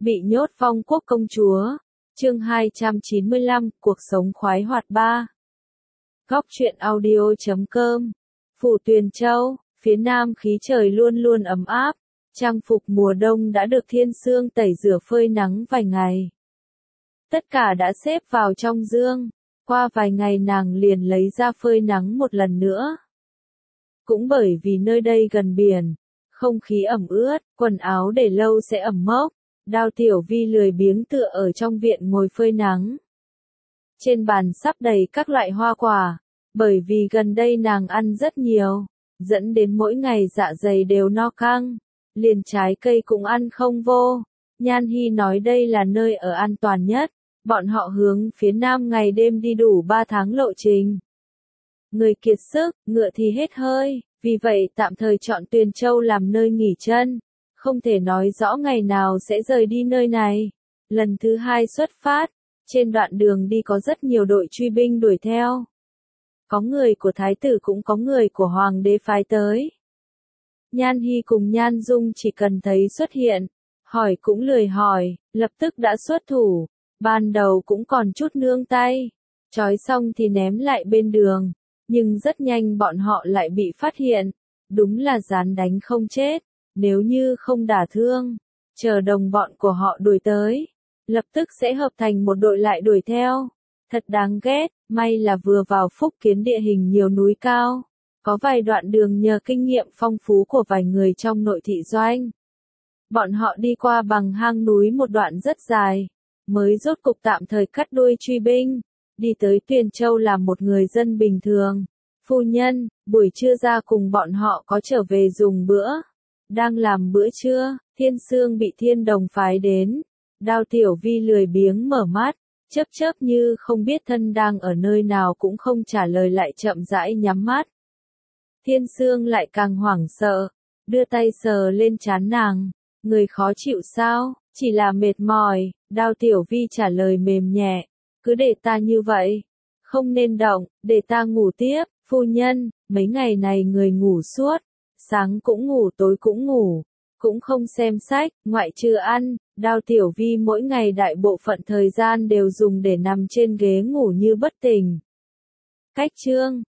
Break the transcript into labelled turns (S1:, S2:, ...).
S1: Bị nhốt Phong Quốc công chúa. Chương 295, cuộc sống khoái hoạt 3. Góc truyện audio.com. Phủ Tuyền Châu, phía nam khí trời luôn luôn ấm áp, trang phục mùa đông đã được thiên sương tẩy rửa phơi nắng vài ngày. Tất cả đã xếp vào trong dương, qua vài ngày nàng liền lấy ra phơi nắng một lần nữa. Cũng bởi vì nơi đây gần biển, không khí ẩm ướt, quần áo để lâu sẽ ẩm mốc. Đao Tiểu Vi lười biếng tựa ở trong viện ngồi phơi nắng. Trên bàn sắp đầy các loại hoa quả, bởi vì gần đây nàng ăn rất nhiều, dẫn đến mỗi ngày dạ dày đều no căng, liền trái cây cũng ăn không vô. Nhan Hy nói đây là nơi ở an toàn nhất, bọn họ hướng phía nam ngày đêm đi đủ 3 tháng lộ trình. Người kiệt sức, ngựa thì hết hơi, vì vậy tạm thời chọn Tuyền Châu làm nơi nghỉ chân. Không thể nói rõ ngày nào sẽ rời đi nơi này. Lần thứ 2 xuất phát, trên đoạn đường đi có rất nhiều đội truy binh đuổi theo. Có người của thái tử cũng có người của hoàng đế phái tới. Nhan Hy cùng Nhan Dung chỉ cần thấy xuất hiện, hỏi cũng lười hỏi, lập tức đã xuất thủ. Ban đầu cũng còn chút nương tay, trói xong thì ném lại bên đường, nhưng rất nhanh bọn họ lại bị phát hiện. Đúng là dán đánh không chết. Nếu như không đả thương, chờ đồng bọn của họ đuổi tới, lập tức sẽ hợp thành một đội lại đuổi theo. Thật đáng ghét, may là vừa vào Phúc Kiến địa hình nhiều núi cao, có vài đoạn đường nhờ kinh nghiệm phong phú của vài người trong nội thị doanh. Bọn họ đi qua bằng hang núi một đoạn rất dài, mới rốt cục tạm thời cắt đuôi truy binh, đi tới Tuyền Châu làm một người dân bình thường. Phu nhân, buổi trưa ra cùng bọn họ có trở về dùng bữa. Đang làm bữa trưa, Thiên Sương bị Thiên Đồng phái đến. Đao Tiểu Vi lười biếng mở mắt, chớp chớp như không biết thân đang ở nơi nào cũng không trả lời lại chậm rãi nhắm mắt. Thiên Sương lại càng hoảng sợ, đưa tay sờ lên trán nàng. Người khó chịu sao, chỉ là mệt mỏi. Đao Tiểu Vi trả lời mềm nhẹ, cứ để ta như vậy. Không nên động, để ta ngủ tiếp. Phu nhân, mấy ngày này người ngủ suốt. Sáng cũng ngủ tối cũng ngủ, cũng không xem sách, ngoại trừ ăn. Đao Tiểu Vi mỗi ngày đại bộ phận thời gian đều dùng để nằm trên ghế ngủ như bất tỉnh. Cách chương,